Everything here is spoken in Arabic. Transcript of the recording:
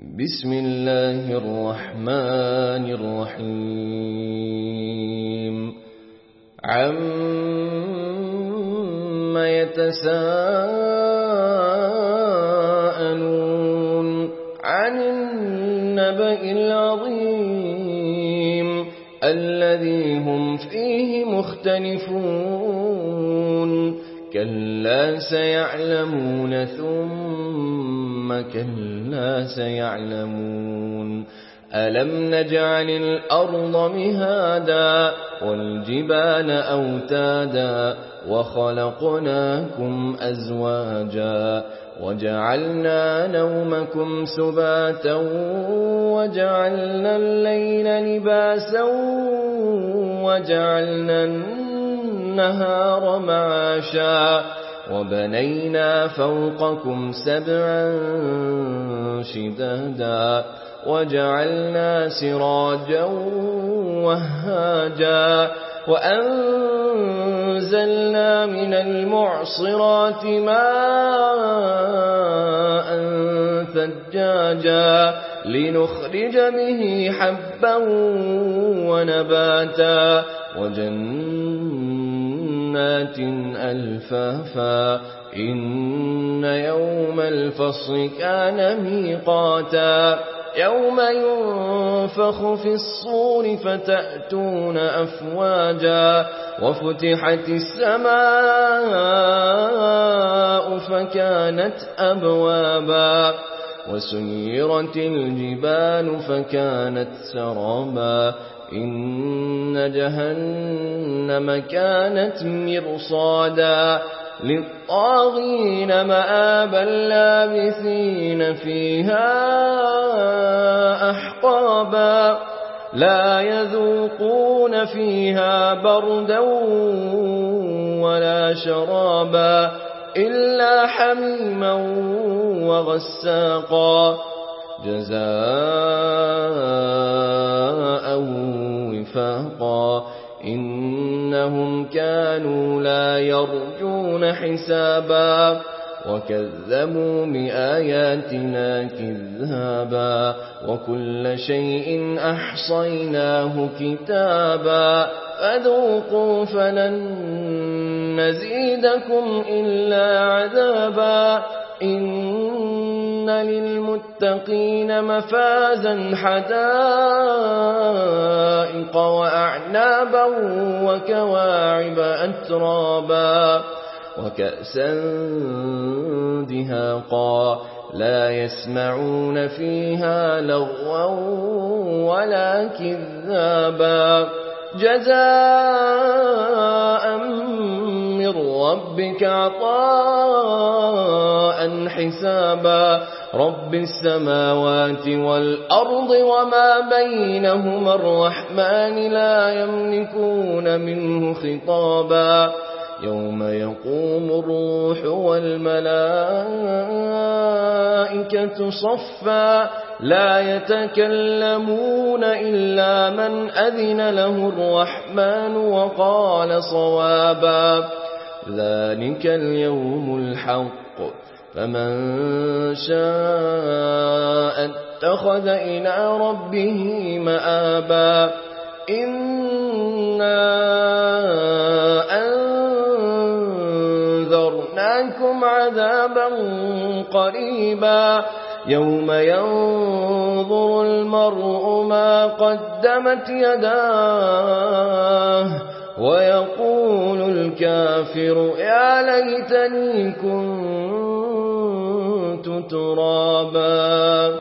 بسم الله الرحمن الرحيم عَمَّ يتساءلون عن النبأ العظيم الذي هم فيه مختلفون كلا سيعلمون ثم كلا سيعلمون ألم نجعل الأرض مهادا والجبال أوتادا وخلقناكم أزواجا وجعلنا نومكم سباتا وجعلنا الليل لباسا وجعلنا النهار معاشا وبنينا فوقكم سبعا شدادا وجعلنا سراجا وهاجا وأنزلنا من المعصرات ماء ثجاجا لنخرج به حبا ونباتا وجنات ألفافا إن يوم الفصل كان ميقاتا يوم ينفخ في الصور فتأتون أفواجا وفتحت السماء فكانت أبوابا وسيرت الجبال فكانت سرابا إن جهنم كانت مرصادا للطاغين مآبا لابثين فيها أحقابا لا يذوقون فيها بردا ولا شرابا إلا حميما وغساقا جزاء وفاقا إنهم كانوا لا يرجون حسابا وكذبوا بآياتنا كذابا وكل شيء أحصيناه كتابا فذوقوا فلن نزيدكم إلا عذابا إن للمتقين مفازا حدائق وأعنابا وكواعب أترابا وكأسا دهاقا لا يسمعون فيها لغوا ولا كذابا جزاء من ربك عطاء حسابا رب السماوات والأرض وما بينهما الرحمن لا يملكون منه خطابا يوم يقوم الروح والملائكة صفا لا يتكلمون إلا من أذن له الرحمن وقال صوابا ذلك اليوم الحق فمن شاء اتخذ إلى ربه مآبا إنا أنذرناكم عذابا قريبا يوم ينظر المرء ما قدمت يداه ويقول الكافر يا ليتني كنت ترابا.